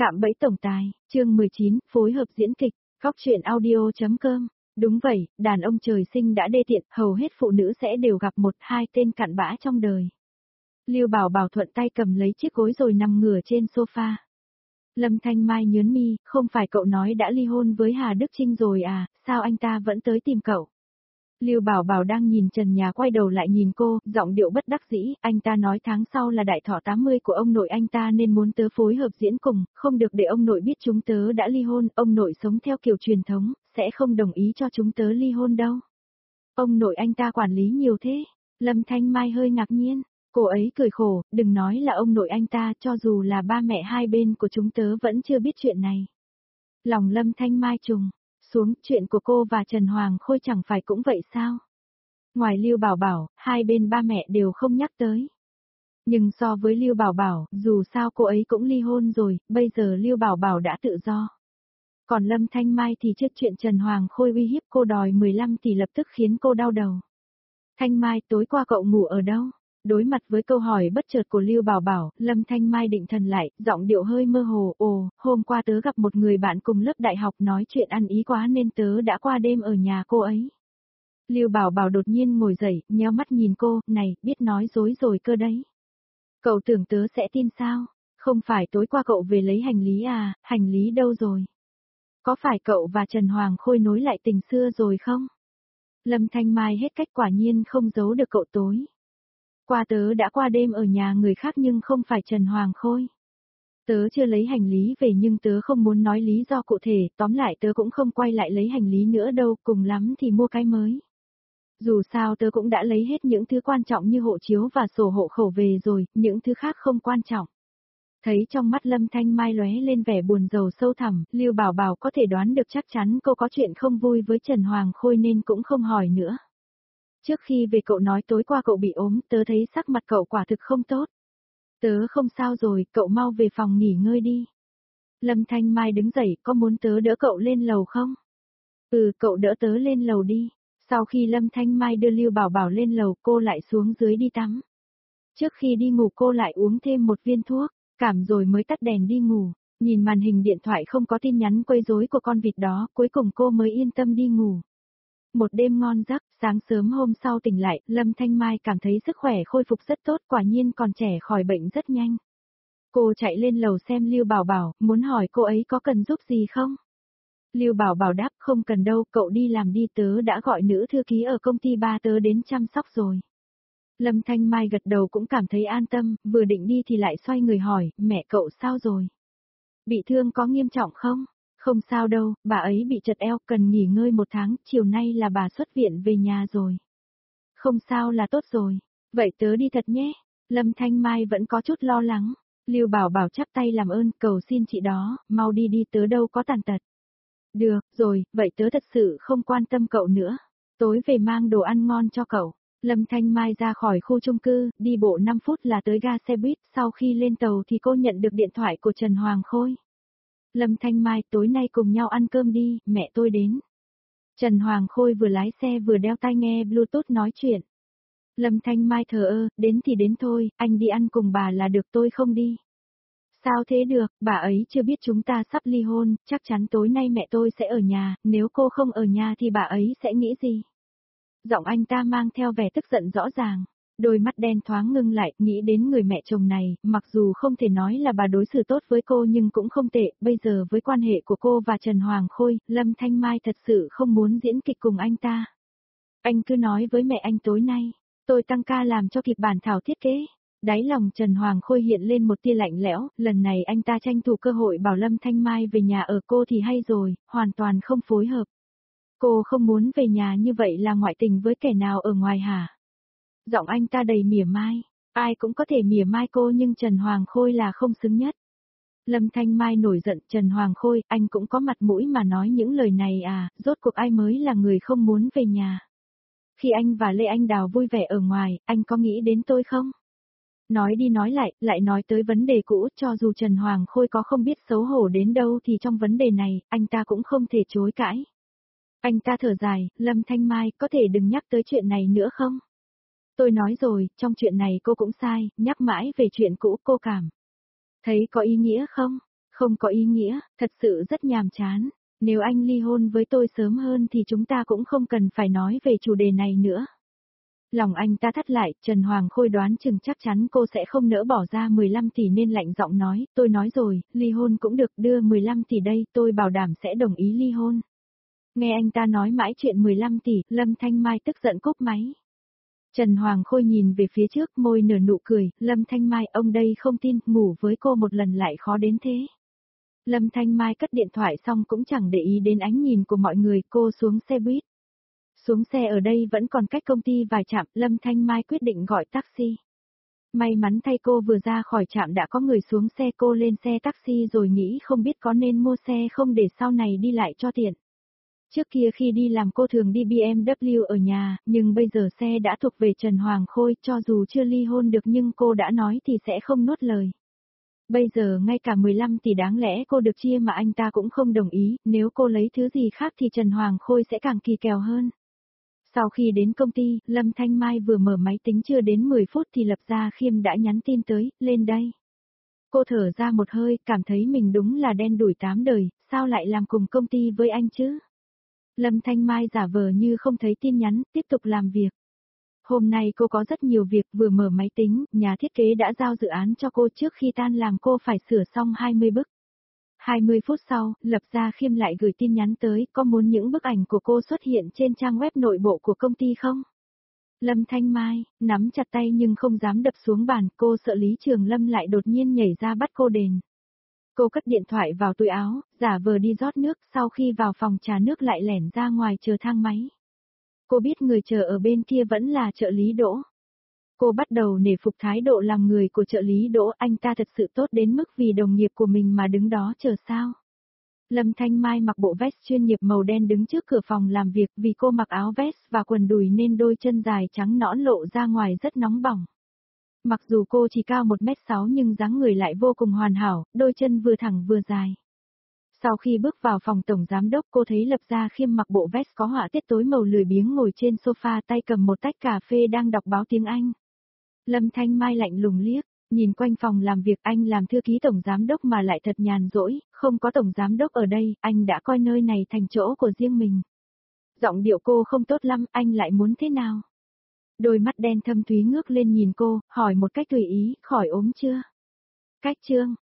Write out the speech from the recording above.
Cạm bẫy tổng tài, chương 19, phối hợp diễn kịch, góc truyện audio.com. Đúng vậy, đàn ông trời sinh đã đê tiện, hầu hết phụ nữ sẽ đều gặp một hai tên cặn bã trong đời. Lưu Bảo Bảo thuận tay cầm lấy chiếc gối rồi nằm ngửa trên sofa. Lâm Thanh Mai nhớn mi, không phải cậu nói đã ly hôn với Hà Đức Chinh rồi à, sao anh ta vẫn tới tìm cậu? Lưu Bảo Bảo đang nhìn trần nhà quay đầu lại nhìn cô, giọng điệu bất đắc dĩ, anh ta nói tháng sau là đại thọ 80 của ông nội anh ta nên muốn tớ phối hợp diễn cùng, không được để ông nội biết chúng tớ đã ly hôn, ông nội sống theo kiểu truyền thống, sẽ không đồng ý cho chúng tớ ly hôn đâu. Ông nội anh ta quản lý nhiều thế, Lâm Thanh Mai hơi ngạc nhiên, cô ấy cười khổ, đừng nói là ông nội anh ta, cho dù là ba mẹ hai bên của chúng tớ vẫn chưa biết chuyện này. Lòng Lâm Thanh Mai trùng xuống, chuyện của cô và Trần Hoàng Khôi chẳng phải cũng vậy sao? Ngoài Lưu Bảo Bảo, hai bên ba mẹ đều không nhắc tới. Nhưng so với Lưu Bảo Bảo, dù sao cô ấy cũng ly hôn rồi, bây giờ Lưu Bảo Bảo đã tự do. Còn Lâm Thanh Mai thì trước chuyện Trần Hoàng Khôi uy hiếp cô đòi 15 tỷ lập tức khiến cô đau đầu. Thanh Mai, tối qua cậu ngủ ở đâu? Đối mặt với câu hỏi bất chợt của Lưu Bảo Bảo, Lâm Thanh Mai định thần lại, giọng điệu hơi mơ hồ, hôm qua tớ gặp một người bạn cùng lớp đại học nói chuyện ăn ý quá nên tớ đã qua đêm ở nhà cô ấy. Lưu Bảo Bảo đột nhiên ngồi dậy, nheo mắt nhìn cô, này, biết nói dối rồi cơ đấy. Cậu tưởng tớ sẽ tin sao? Không phải tối qua cậu về lấy hành lý à, hành lý đâu rồi? Có phải cậu và Trần Hoàng Khôi nối lại tình xưa rồi không? Lâm Thanh Mai hết cách, quả nhiên không giấu được cậu tối qua tớ đã qua đêm ở nhà người khác nhưng không phải Trần Hoàng Khôi. Tớ chưa lấy hành lý về nhưng tớ không muốn nói lý do cụ thể, tóm lại tớ cũng không quay lại lấy hành lý nữa đâu, cùng lắm thì mua cái mới. Dù sao tớ cũng đã lấy hết những thứ quan trọng như hộ chiếu và sổ hộ khẩu về rồi, những thứ khác không quan trọng. Thấy trong mắt Lâm Thanh Mai lóe lên vẻ buồn rầu sâu thẳm, Lưu Bảo Bảo có thể đoán được chắc chắn cô có chuyện không vui với Trần Hoàng Khôi nên cũng không hỏi nữa. Trước khi về cậu nói tối qua cậu bị ốm, tớ thấy sắc mặt cậu quả thực không tốt. Tớ không sao rồi, cậu mau về phòng nghỉ ngơi đi. Lâm Thanh Mai đứng dậy, có muốn tớ đỡ cậu lên lầu không? Ừ, cậu đỡ tớ lên lầu đi. Sau khi Lâm Thanh Mai đưa Lưu Bảo Bảo lên lầu, cô lại xuống dưới đi tắm. Trước khi đi ngủ cô lại uống thêm một viên thuốc, cảm rồi mới tắt đèn đi ngủ. Nhìn màn hình điện thoại không có tin nhắn quấy rối của con vịt đó, cuối cùng cô mới yên tâm đi ngủ. Một đêm ngon giấc, sáng sớm hôm sau tỉnh lại, Lâm Thanh Mai cảm thấy sức khỏe khôi phục rất tốt, quả nhiên còn trẻ khỏi bệnh rất nhanh. Cô chạy lên lầu xem Lưu Bảo Bảo, muốn hỏi cô ấy có cần giúp gì không? Lưu Bảo Bảo đáp, không cần đâu, cậu đi làm đi, tớ đã gọi nữ thư ký ở công ty ba tớ đến chăm sóc rồi. Lâm Thanh Mai gật đầu cũng cảm thấy an tâm, vừa định đi thì lại xoay người hỏi, mẹ cậu sao rồi? Bị thương có nghiêm trọng không? Không sao đâu, bà ấy bị trật eo, cần nghỉ ngơi 1 tháng, chiều nay là bà xuất viện về nhà rồi. Không sao là tốt rồi, vậy tớ đi thật nhé. Lâm Thanh Mai vẫn có chút lo lắng. Lưu Bảo Bảo chắp tay làm ơn, cầu xin chị đó, mau đi đi, tớ đâu có tàn tật. Được, rồi, vậy tớ thật sự không quan tâm cậu nữa. Tối về mang đồ ăn ngon cho cậu. Lâm Thanh Mai ra khỏi khu chung cư, đi bộ 5 phút là tới ga xe buýt, sau khi lên tàu thì cô nhận được điện thoại của Trần Hoàng Khôi. Lâm Thanh Mai, tối nay cùng nhau ăn cơm đi, mẹ tôi đến. Trần Hoàng Khôi vừa lái xe vừa đeo tai nghe Bluetooth nói chuyện. Lâm Thanh Mai thờ ơ, đến thì đến thôi, anh đi ăn cùng bà là được, tôi không đi. Sao thế được, bà ấy chưa biết chúng ta sắp ly hôn, chắc chắn tối nay mẹ tôi sẽ ở nhà, nếu cô không ở nhà thì bà ấy sẽ nghĩ gì? Giọng anh ta mang theo vẻ tức giận rõ ràng. Đôi mắt đen thoáng ngưng lại, nghĩ đến người mẹ chồng này, mặc dù không thể nói là bà đối xử tốt với cô nhưng cũng không tệ, bây giờ với quan hệ của cô và Trần Hoàng Khôi, Lâm Thanh Mai thật sự không muốn diễn kịch cùng anh ta. Anh cứ nói với mẹ anh tối nay, tôi tăng ca làm cho kịp bản thảo thiết kế. Đáy lòng Trần Hoàng Khôi hiện lên một tia lạnh lẽo, lần này anh ta tranh thủ cơ hội bảo Lâm Thanh Mai về nhà ở cô thì hay rồi, hoàn toàn không phối hợp. Cô không muốn về nhà như vậy là ngoại tình với kẻ nào ở ngoài hả? Giọng anh ta đầy mỉa mai, ai cũng có thể mỉa mai cô nhưng Trần Hoàng Khôi là không xứng nhất. Lâm Thanh Mai nổi giận, Trần Hoàng Khôi, anh cũng có mặt mũi mà nói những lời này à, rốt cuộc ai mới là người không muốn về nhà. Khi anh và Lê Anh Đào vui vẻ ở ngoài, anh có nghĩ đến tôi không? Nói đi nói lại nói tới vấn đề cũ, cho dù Trần Hoàng Khôi có không biết xấu hổ đến đâu thì trong vấn đề này, anh ta cũng không thể chối cãi. Anh ta thở dài, Lâm Thanh Mai, có thể đừng nhắc tới chuyện này nữa không? Tôi nói rồi, trong chuyện này cô cũng sai, nhắc mãi về chuyện cũ cô cảm thấy có ý nghĩa không? Không có ý nghĩa, thật sự rất nhàm chán. Nếu anh ly hôn với tôi sớm hơn thì chúng ta cũng không cần phải nói về chủ đề này nữa. Lòng anh ta thắt lại, Trần Hoàng Khôi đoán chừng chắc chắn cô sẽ không nỡ bỏ ra 15 tỷ nên lạnh giọng nói, tôi nói rồi, ly hôn cũng được, đưa 15 tỷ đây, tôi bảo đảm sẽ đồng ý ly hôn. Nghe anh ta nói mãi chuyện 15 tỷ, Lâm Thanh Mai tức giận cúp máy. Trần Hoàng Khôi nhìn về phía trước, môi nở nụ cười, Lâm Thanh Mai, ông đây không tin, ngủ với cô một lần lại khó đến thế. Lâm Thanh Mai cất điện thoại xong cũng chẳng để ý đến ánh nhìn của mọi người, cô xuống xe buýt. Xuống xe ở đây vẫn còn cách công ty vài trạm, Lâm Thanh Mai quyết định gọi taxi. May mắn thay cô vừa ra khỏi trạm đã có người xuống xe, cô lên xe taxi rồi nghĩ không biết có nên mua xe không để sau này đi lại cho tiện. Trước kia khi đi làm cô thường đi BMW ở nhà, nhưng bây giờ xe đã thuộc về Trần Hoàng Khôi, cho dù chưa ly hôn được nhưng cô đã nói thì sẽ không nuốt lời. Bây giờ ngay cả 15 tỷ đáng lẽ cô được chia mà anh ta cũng không đồng ý, nếu cô lấy thứ gì khác thì Trần Hoàng Khôi sẽ càng kỳ kèo hơn. Sau khi đến công ty, Lâm Thanh Mai vừa mở máy tính chưa đến 10 phút thì Lập Gia Khiêm đã nhắn tin tới, lên đây. Cô thở ra một hơi, cảm thấy mình đúng là đen đủi 8 đời, sao lại làm cùng công ty với anh chứ? Lâm Thanh Mai giả vờ như không thấy tin nhắn, tiếp tục làm việc. Hôm nay cô có rất nhiều việc, vừa mở máy tính, nhà thiết kế đã giao dự án cho cô, trước khi tan làm cô phải sửa xong 20 bức. 20 phút sau, Lập Gia Khiêm lại gửi tin nhắn tới, có muốn những bức ảnh của cô xuất hiện trên trang web nội bộ của công ty không? Lâm Thanh Mai, nắm chặt tay nhưng không dám đập xuống bàn, cô sợ Lý Trường Lâm lại đột nhiên nhảy ra bắt cô đền. Cô cất điện thoại vào túi áo, giả vờ đi rót nước, sau khi vào phòng trà nước lại lẻn ra ngoài chờ thang máy. Cô biết người chờ ở bên kia vẫn là trợ lý Đỗ. Cô bắt đầu nể phục thái độ làm người của trợ lý Đỗ, anh ta thật sự tốt đến mức vì đồng nghiệp của mình mà đứng đó chờ sao. Lâm Thanh Mai mặc bộ vest chuyên nghiệp màu đen đứng trước cửa phòng làm việc, vì cô mặc áo vest và quần đùi nên đôi chân dài trắng nõn lộ ra ngoài rất nóng bỏng. Mặc dù cô chỉ cao 1m6 nhưng dáng người lại vô cùng hoàn hảo, đôi chân vừa thẳng vừa dài. Sau khi bước vào phòng tổng giám đốc cô thấy Lập Gia Khiêm mặc bộ vest có họa tiết tối màu lười biếng ngồi trên sofa tay cầm một tách cà phê đang đọc báo tiếng Anh. Lâm Thanh Mai lạnh lùng liếc, nhìn quanh phòng làm việc, anh làm thư ký tổng giám đốc mà lại thật nhàn rỗi, không có tổng giám đốc ở đây, anh đã coi nơi này thành chỗ của riêng mình. Giọng điệu cô không tốt lắm, anh lại muốn thế nào? Đôi mắt đen thâm thúy ngước lên nhìn cô, hỏi một cách tùy ý, khỏi ốm chưa? Cách chương,